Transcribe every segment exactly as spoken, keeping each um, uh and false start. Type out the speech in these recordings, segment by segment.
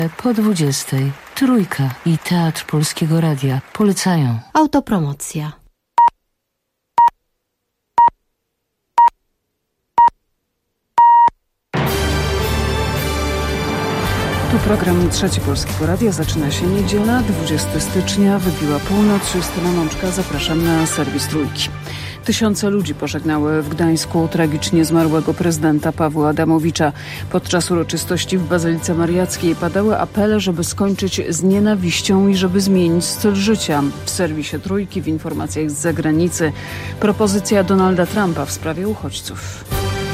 Po dwudziestej Trójka i Teatr Polskiego Radia polecają. Autopromocja. Tu program Trzeci Polskiego Radia. Zaczyna się niedziela, dwudziestego stycznia, wybiła północ. Justyna Mączka, zapraszam na serwis Trójki. Tysiące ludzi pożegnały w Gdańsku tragicznie zmarłego prezydenta Pawła Adamowicza. Podczas uroczystości w Bazylice Mariackiej padały apele, żeby skończyć z nienawiścią i żeby zmienić styl życia. W serwisie Trójki, w informacjach z zagranicy, propozycja Donalda Trumpa w sprawie uchodźców.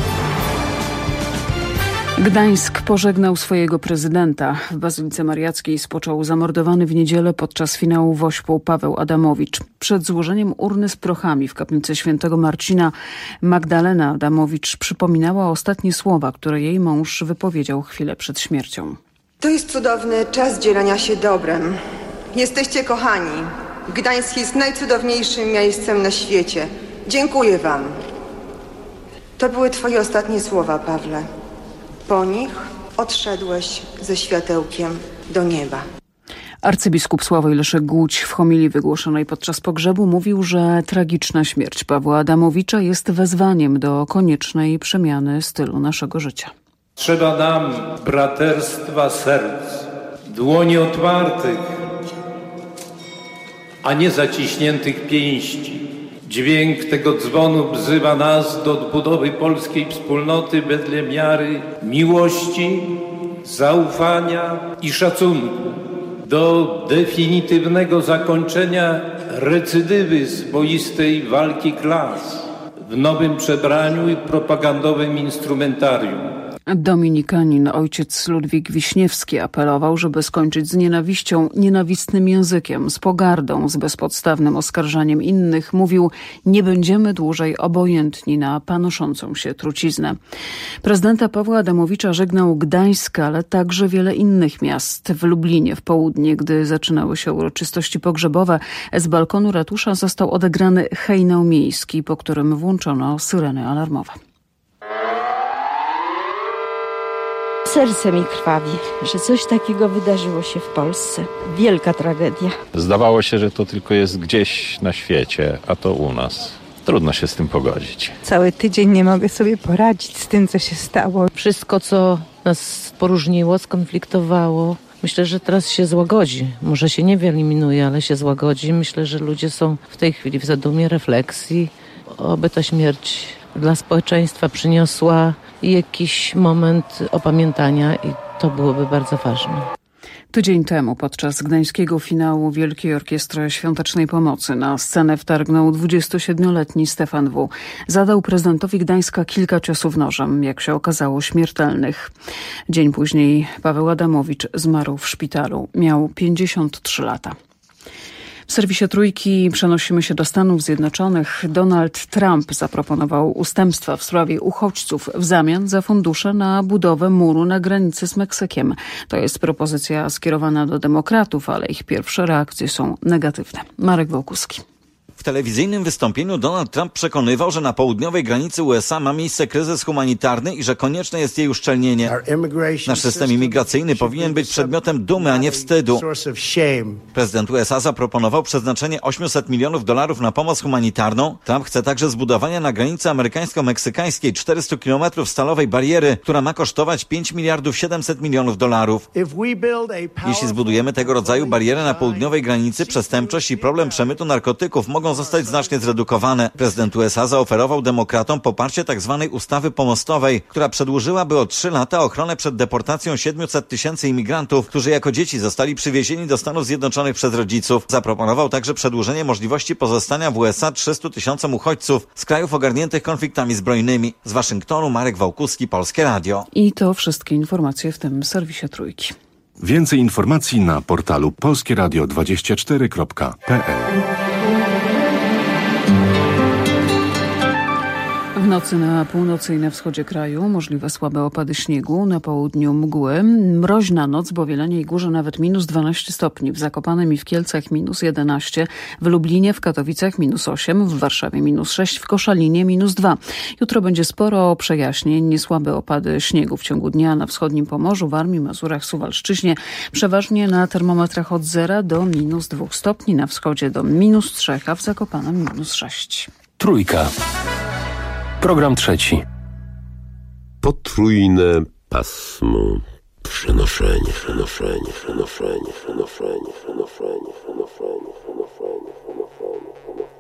Gdańsk pożegnał swojego prezydenta. W Bazylice Mariackiej spoczął zamordowany w niedzielę podczas finału Wośpu Paweł Adamowicz. Przed złożeniem urny z prochami w kaplicy świętego Marcina Magdalena Adamowicz przypominała ostatnie słowa, które jej mąż wypowiedział chwilę przed śmiercią. To jest cudowny czas dzielenia się dobrem. Jesteście kochani. Gdańsk jest najcudowniejszym miejscem na świecie. Dziękuję wam. To były twoje ostatnie słowa, Pawle. Po nich odszedłeś ze światełkiem do nieba. Arcybiskup Sławoj Leszek Głódź w homilii wygłoszonej podczas pogrzebu mówił, że tragiczna śmierć Pawła Adamowicza jest wezwaniem do koniecznej przemiany stylu naszego życia. Trzeba nam braterstwa serc, dłoni otwartych, a nie zaciśniętych pięści. Dźwięk tego dzwonu wzywa nas do odbudowy polskiej wspólnoty wedle miary miłości, zaufania i szacunku, do definitywnego zakończenia recydywy swoistej walki klas w nowym przebraniu i propagandowym instrumentarium. Dominikanin ojciec Ludwik Wiśniewski apelował, żeby skończyć z nienawiścią, nienawistnym językiem, z pogardą, z bezpodstawnym oskarżaniem innych. Mówił, nie będziemy dłużej obojętni na panoszącą się truciznę. Prezydenta Pawła Adamowicza żegnał Gdańsk, ale także wiele innych miast. W Lublinie w południe, gdy zaczynały się uroczystości pogrzebowe, z balkonu ratusza został odegrany hejnał miejski, po którym włączono syreny alarmowe. Serce mi krwawi, że coś takiego wydarzyło się w Polsce. Wielka tragedia. Zdawało się, że to tylko jest gdzieś na świecie, a to u nas. Trudno się z tym pogodzić. Cały tydzień nie mogę sobie poradzić z tym, co się stało. Wszystko, co nas poróżniło, skonfliktowało, myślę, że teraz się złagodzi. Może się nie wyeliminuje, ale się złagodzi. Myślę, że ludzie są w tej chwili w zadumie, refleksji. Oby ta śmierć dla społeczeństwa przyniosła jakiś moment opamiętania i to byłoby bardzo ważne. Tydzień temu podczas gdańskiego finału Wielkiej Orkiestry Świątecznej Pomocy na scenę wtargnął dwudziestosiedmioletni Stefan W. Zadał prezydentowi Gdańska kilka ciosów nożem, jak się okazało śmiertelnych. Dzień później Paweł Adamowicz zmarł w szpitalu. Miał pięćdziesiąt trzy lata. W serwisie Trójki przenosimy się do Stanów Zjednoczonych. Donald Trump zaproponował ustępstwa w sprawie uchodźców w zamian za fundusze na budowę muru na granicy z Meksykiem. To jest propozycja skierowana do demokratów, ale ich pierwsze reakcje są negatywne. Marek Wołkuski. W telewizyjnym wystąpieniu Donald Trump przekonywał, że na południowej granicy U S A ma miejsce kryzys humanitarny i że konieczne jest jej uszczelnienie. Nasz system imigracyjny powinien być przedmiotem dumy, a nie wstydu. Prezydent U S A zaproponował przeznaczenie osiemset milionów dolarów na pomoc humanitarną. Trump chce także zbudowania na granicy amerykańsko-meksykańskiej czterysta kilometrów stalowej bariery, która ma kosztować pięć miliardów siedemset milionów dolarów. Jeśli zbudujemy tego rodzaju barierę na południowej granicy, przestępczość i problem przemytu narkotyków mogą zostać znacznie zredukowane. Prezydent U S A zaoferował demokratom poparcie tzw. ustawy pomostowej, która przedłużyłaby o trzy lata ochronę przed deportacją siedmiuset tysięcy imigrantów, którzy jako dzieci zostali przywiezieni do Stanów Zjednoczonych przez rodziców. Zaproponował także przedłużenie możliwości pozostania w U S A trzystu tysiącom uchodźców z krajów ogarniętych konfliktami zbrojnymi. Z Waszyngtonu Marek Wołkuski, Polskie Radio. I to wszystkie informacje w tym serwisie Trójki. Więcej informacji na portalu polskie radio dwadzieścia cztery kropka p l. W nocy na północy i na wschodzie kraju możliwe słabe opady śniegu, na południu mgły. Mroźna noc, bo w Jeleniej Górze nawet minus dwanaście stopni, w Zakopanem i w Kielcach minus jedenaście, w Lublinie, w Katowicach minus osiem, w Warszawie minus sześć, w Koszalinie minus dwa. Jutro będzie sporo przejaśnień, niesłabe opady śniegu w ciągu dnia na wschodnim Pomorzu, Warmii, Mazurach, Suwalszczyźnie. Przeważnie na termometrach od zera do minus dwóch stopni, na wschodzie do minus trzech, a w Zakopanem minus sześć. Trójka. Program trzeci. Potrójne pasmo. Przenoszenie, przenoszenie, przenoszenie, przenoszenie, przenoszenie, przenoszenie, przenoszenie, przenoszenie.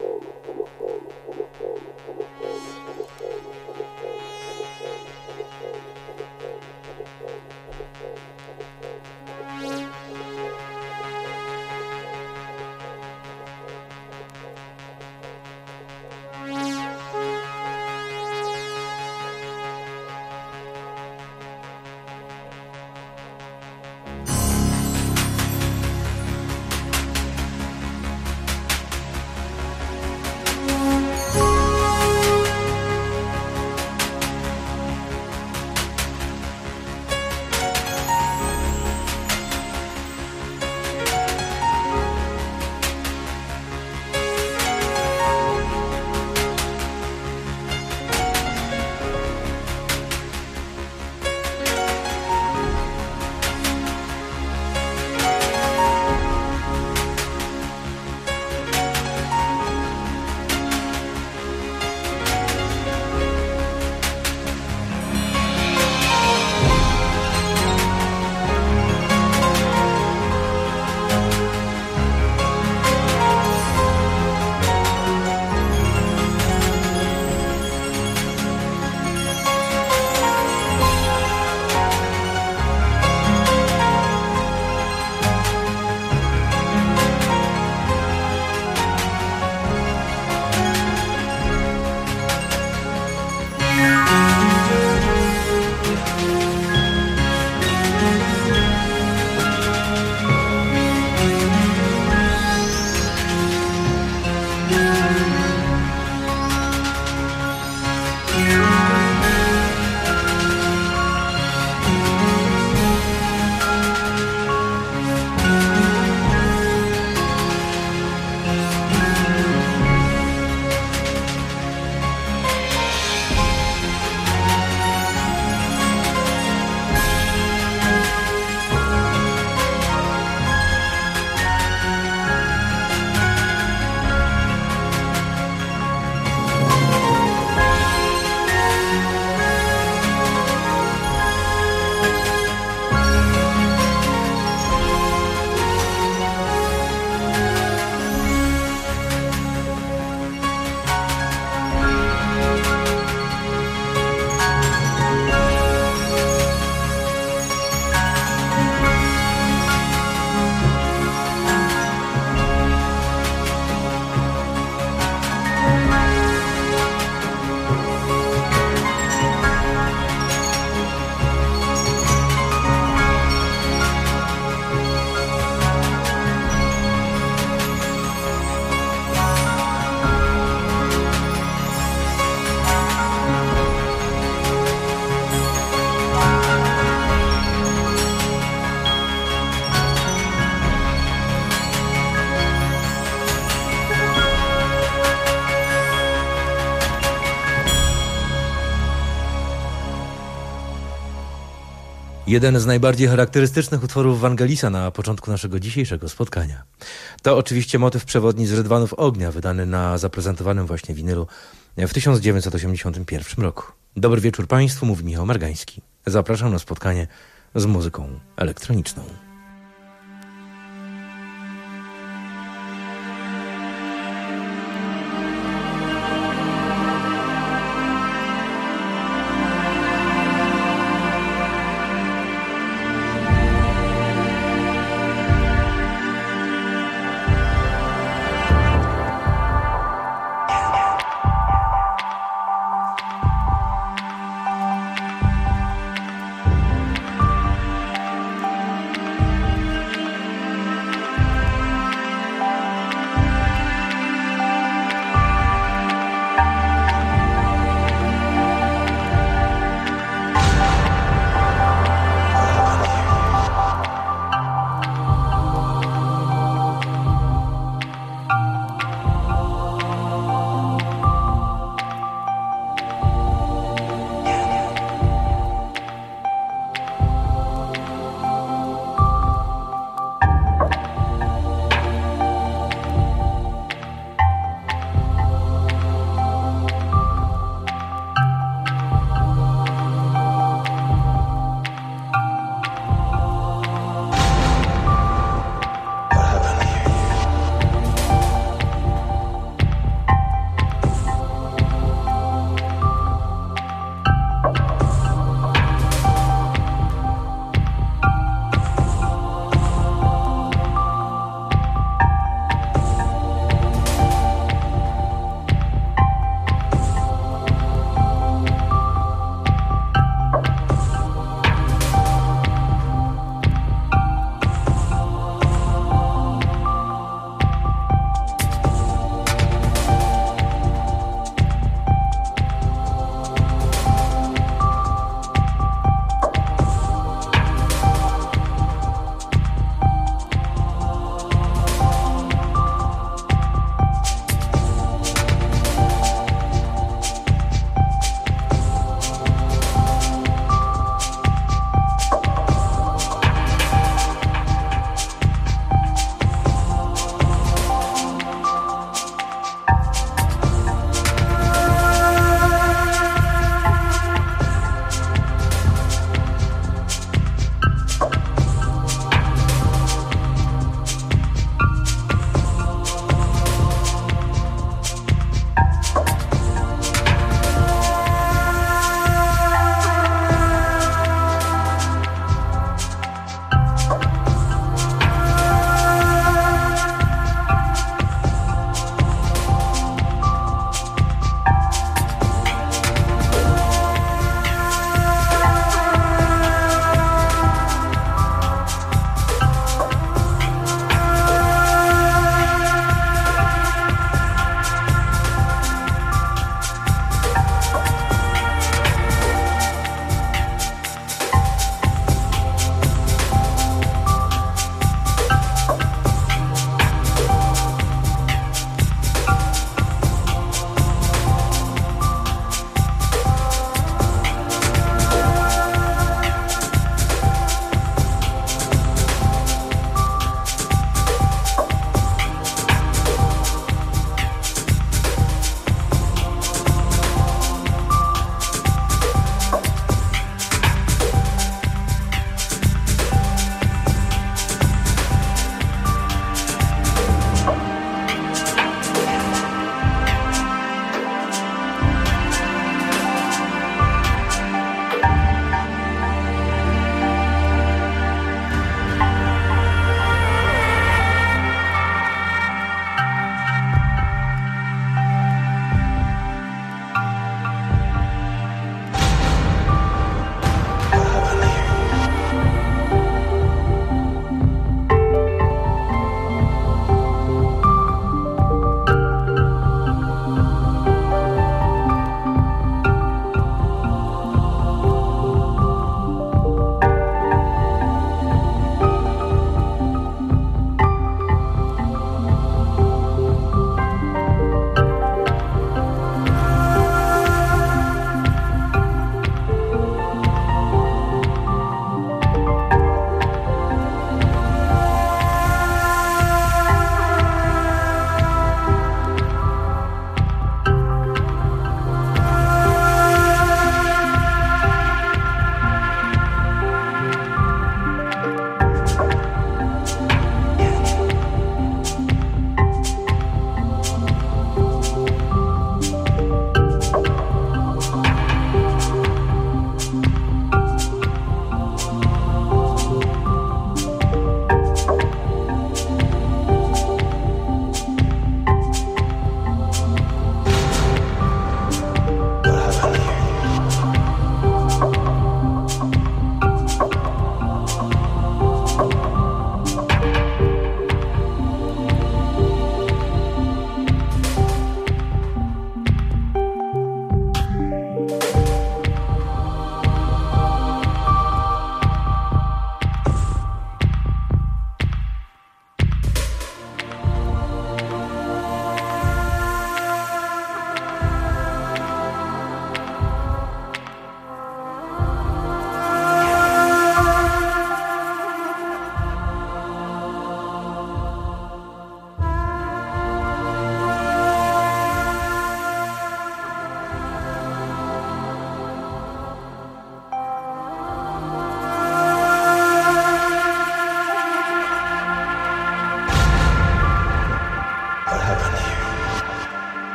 Jeden z najbardziej charakterystycznych utworów Wangelisa na początku naszego dzisiejszego spotkania. To oczywiście motyw przewodni z Rydwanów Ognia, wydany na zaprezentowanym właśnie winylu w tysiąc dziewięćset osiemdziesiątym pierwszym roku. Dobry wieczór Państwu, mówi Michał Margański. Zapraszam na spotkanie z muzyką elektroniczną.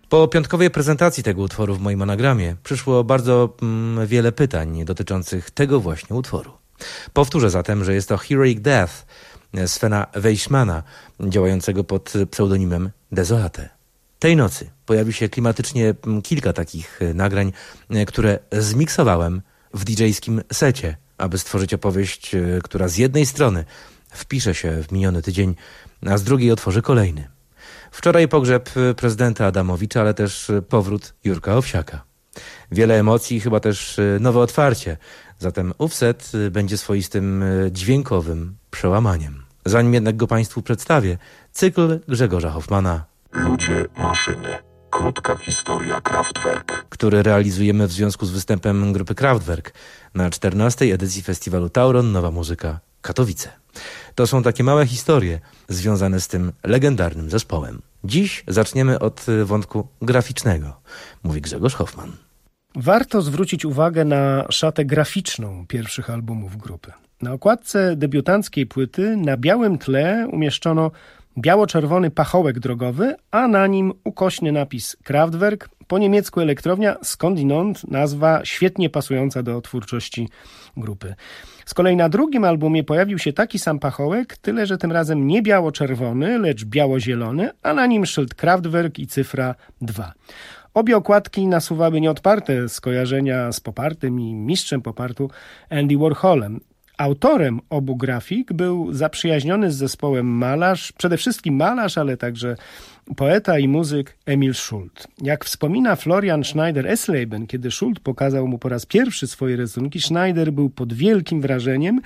Po piątkowej prezentacji tego utworu w moim anagramie przyszło bardzo mm, wiele pytań dotyczących tego właśnie utworu. Powtórzę zatem, że jest to Heroic Death Svena Weissmana, działającego pod pseudonimem Desolate. Tej nocy pojawi się klimatycznie kilka takich nagrań, które zmiksowałem w didżejskim secie, aby stworzyć opowieść, która z jednej strony wpisze się w miniony tydzień, a z drugiej otworzy kolejny. Wczoraj pogrzeb prezydenta Adamowicza, ale też powrót Jurka Owsiaka. Wiele emocji i chyba też nowe otwarcie, zatem ów set będzie swoistym dźwiękowym przełamaniem. Zanim jednak go Państwu przedstawię, cykl Grzegorza Hoffmana Ludzie, maszyny. Krótka historia Kraftwerk, który realizujemy w związku z występem grupy Kraftwerk na czternastej edycji festiwalu Tauron Nowa Muzyka Katowice. To są takie małe historie związane z tym legendarnym zespołem. Dziś zaczniemy od wątku graficznego, mówi Grzegorz Hoffman. Warto zwrócić uwagę na szatę graficzną pierwszych albumów grupy. Na okładce debiutanckiej płyty na białym tle umieszczono biało-czerwony pachołek drogowy, a na nim ukośny napis Kraftwerk, po niemiecku elektrownia, skądinąd nazwa świetnie pasująca do twórczości grupy. Z kolei na drugim albumie pojawił się taki sam pachołek, tyle że tym razem nie biało-czerwony, lecz biało-zielony, a na nim szyld Kraftwerk i cyfra dwa. Obie okładki nasuwały nieodparte skojarzenia z popartym i mistrzem popartu Andy Warholem. Autorem obu grafik był zaprzyjaźniony z zespołem malarz, przede wszystkim malarz, ale także poeta i muzyk Emil Schult. Jak wspomina Florian Schneider-Esleben, kiedy Schult pokazał mu po raz pierwszy swoje rysunki, Schneider był pod wielkim wrażeniem,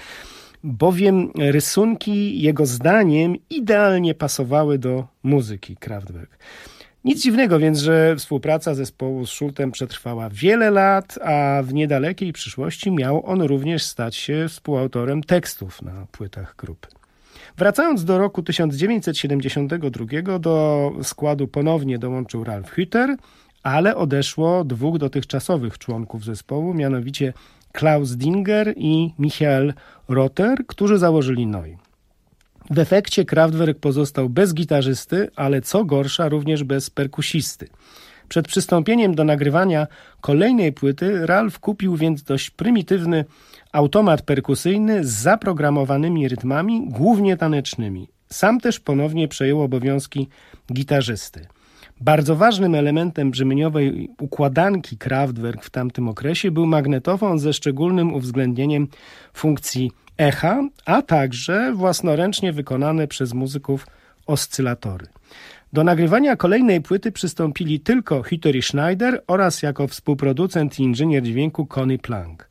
bowiem rysunki jego zdaniem idealnie pasowały do muzyki Kraftwerk. Nic dziwnego więc, że współpraca zespołu z Schultem przetrwała wiele lat, a w niedalekiej przyszłości miał on również stać się współautorem tekstów na płytach grupy. Wracając do roku tysiąc dziewięćset siedemdziesiątego drugiego, do składu ponownie dołączył Ralf Hütter, ale odeszło dwóch dotychczasowych członków zespołu, mianowicie Klaus Dinger i Michael Rother, którzy założyli Neu. W efekcie Kraftwerk pozostał bez gitarzysty, ale co gorsza również bez perkusisty. Przed przystąpieniem do nagrywania kolejnej płyty Ralf kupił więc dość prymitywny automat perkusyjny z zaprogramowanymi rytmami, głównie tanecznymi. Sam też ponownie przejął obowiązki gitarzysty. Bardzo ważnym elementem brzmieniowej układanki Kraftwerk w tamtym okresie był magnetofon ze szczególnym uwzględnieniem funkcji echa, a także własnoręcznie wykonane przez muzyków oscylatory. Do nagrywania kolejnej płyty przystąpili tylko Hütter i Schneider oraz jako współproducent i inżynier dźwięku Conny Plank.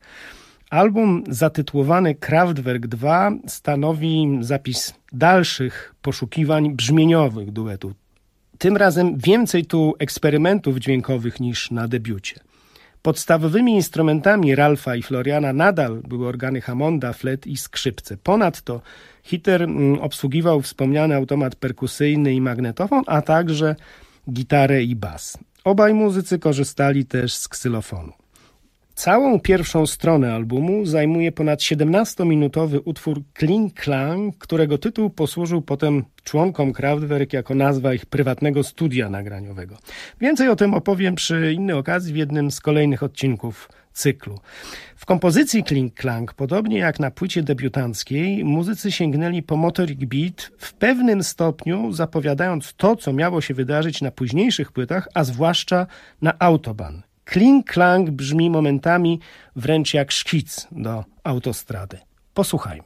Album zatytułowany Kraftwerk dwa stanowi zapis dalszych poszukiwań brzmieniowych duetu. Tym razem więcej tu eksperymentów dźwiękowych niż na debiucie. Podstawowymi instrumentami Ralfa i Floriana nadal były organy Hammonda, flet i skrzypce. Ponadto Hütter obsługiwał wspomniany automat perkusyjny i magnetofon, a także gitarę i bas. Obaj muzycy korzystali też z ksylofonu. Całą pierwszą stronę albumu zajmuje ponad siedemnastominutowy utwór Kling Klang, którego tytuł posłużył potem członkom Kraftwerk jako nazwa ich prywatnego studia nagraniowego. Więcej o tym opowiem przy innej okazji w jednym z kolejnych odcinków cyklu. W kompozycji Kling Klang, podobnie jak na płycie debiutanckiej, muzycy sięgnęli po Motorik Beat, w pewnym stopniu zapowiadając to, co miało się wydarzyć na późniejszych płytach, a zwłaszcza na Autobahn. Kling Klang brzmi momentami wręcz jak szkic do autostrady. Posłuchajmy.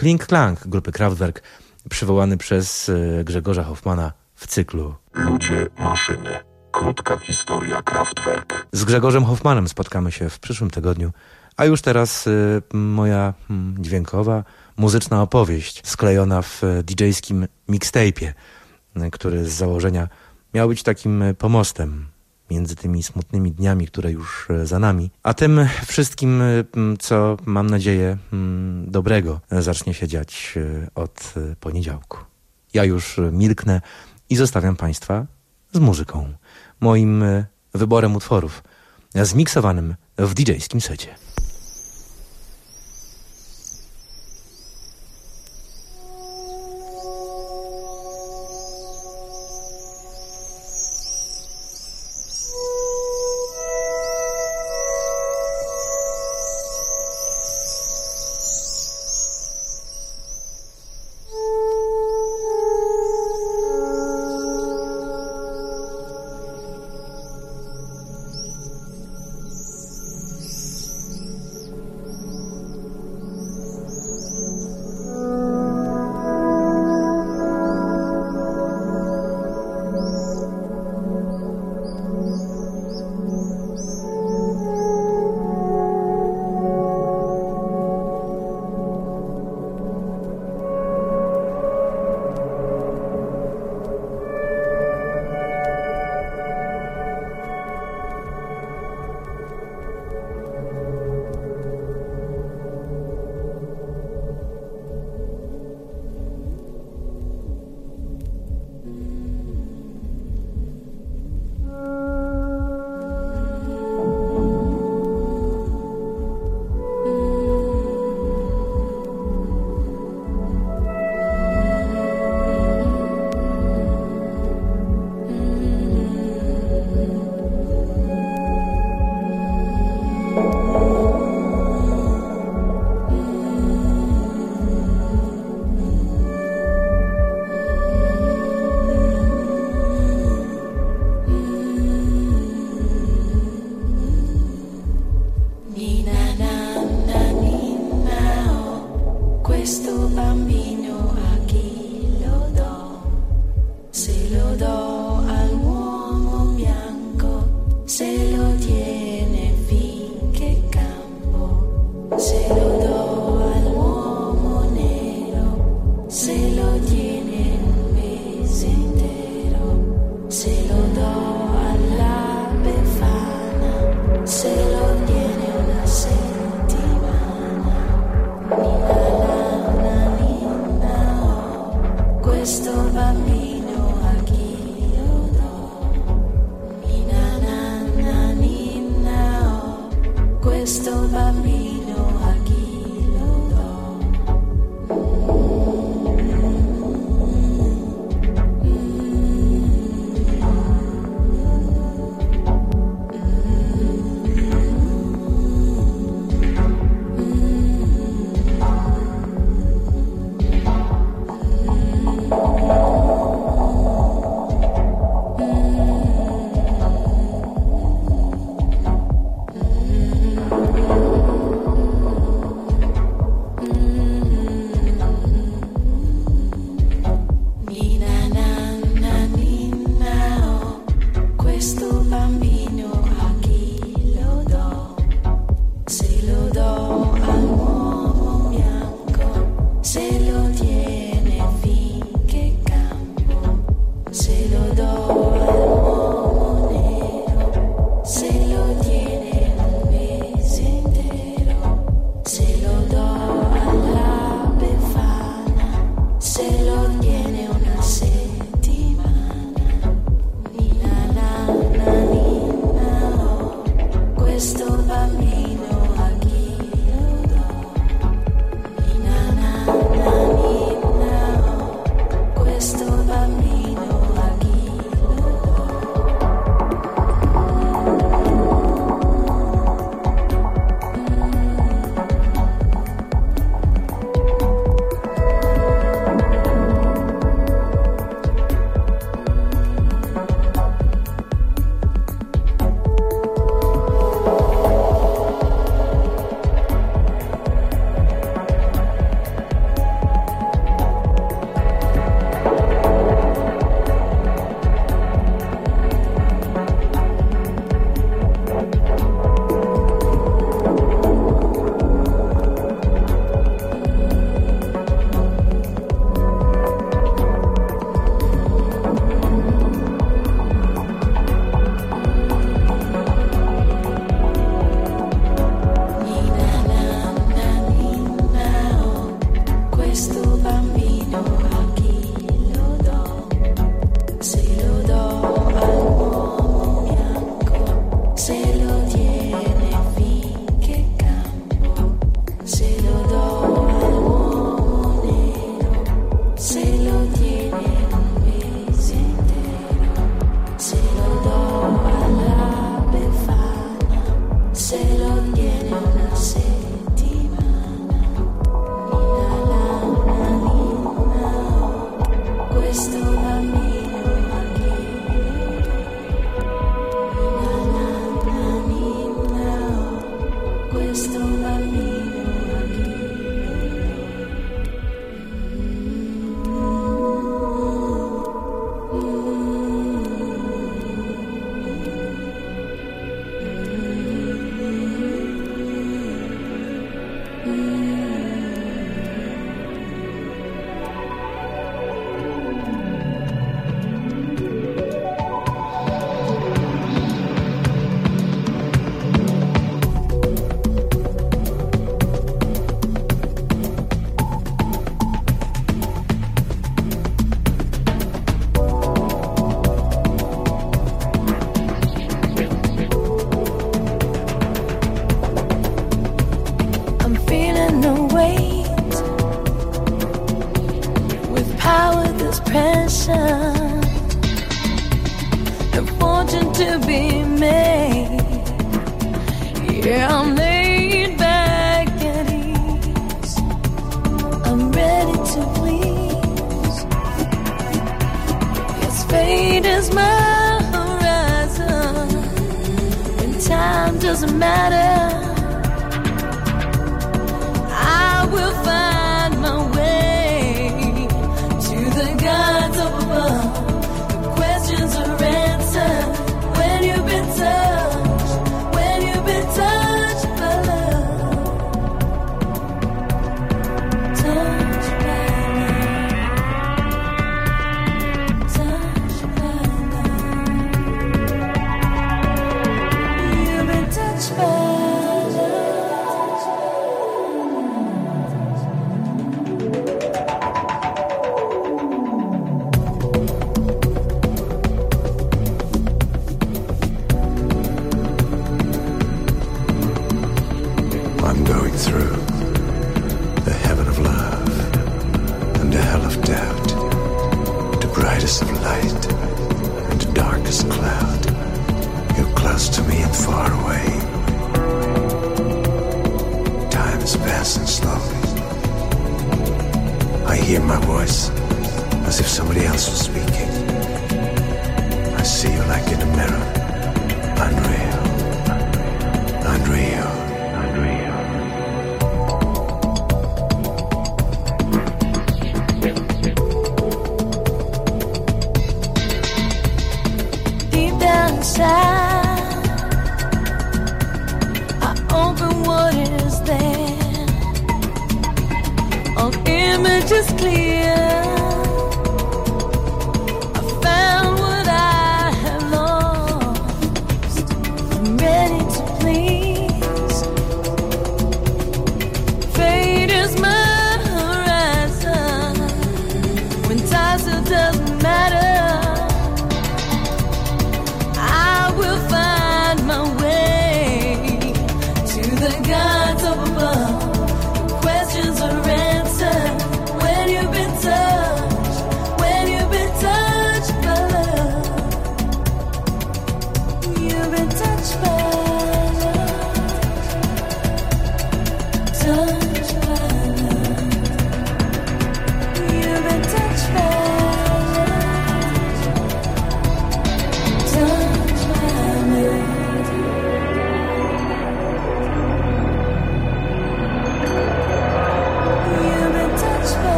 Kling Klang grupy Kraftwerk, przywołany przez Grzegorza Hoffmana w cyklu Ludzie, maszyny. Krótka historia Kraftwerk. Z Grzegorzem Hoffmanem spotkamy się w przyszłym tygodniu, a już teraz y, moja y, dźwiękowa, muzyczna opowieść sklejona w didżejskim mixtape'ie, y, który z założenia miał być takim pomostem między tymi smutnymi dniami, które już za nami, a tym wszystkim, y, co mam nadzieję y, dobrego zacznie się dziać y, od y, poniedziałku. Ja już milknę i zostawiam Państwa z muzyką. Moim wyborem utworów, zmiksowanym w didżejskim secie.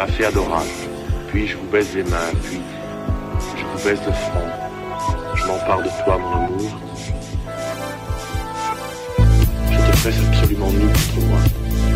m'a fait adorable. Puis je vous baise les mains, puis je vous baise le front. Je m'empare de toi, mon amour. Je te presse absolument nu contre moi.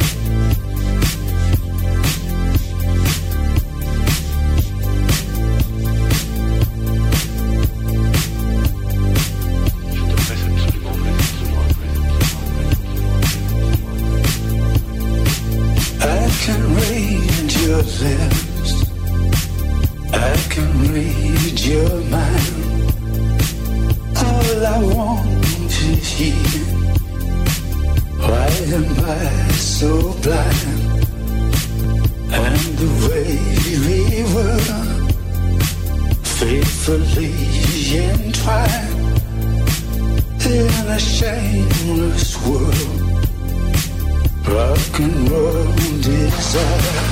I can read your lips, I can read your mind. All I want to hear. Why am I so blind? And the way we were faithfully entwined in a shameless world. Rock and roll desire.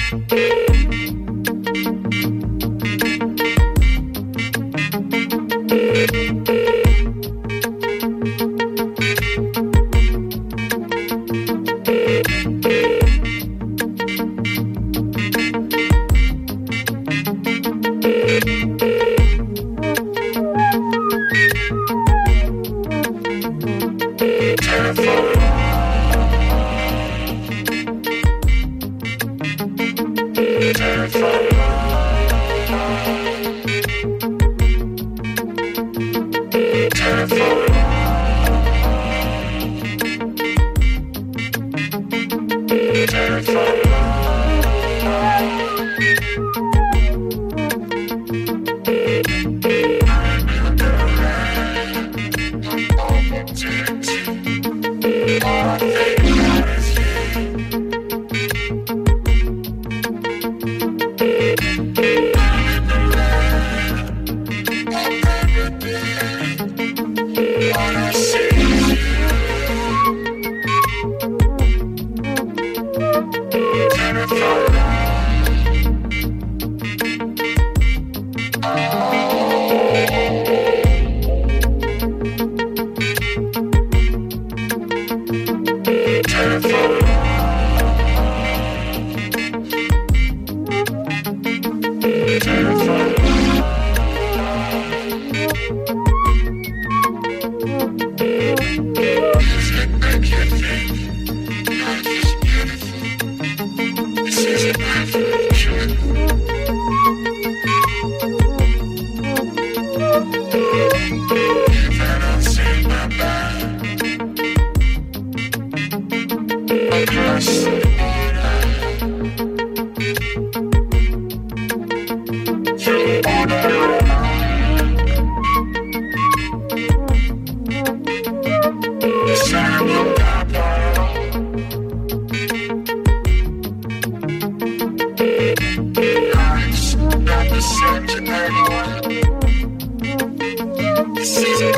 This is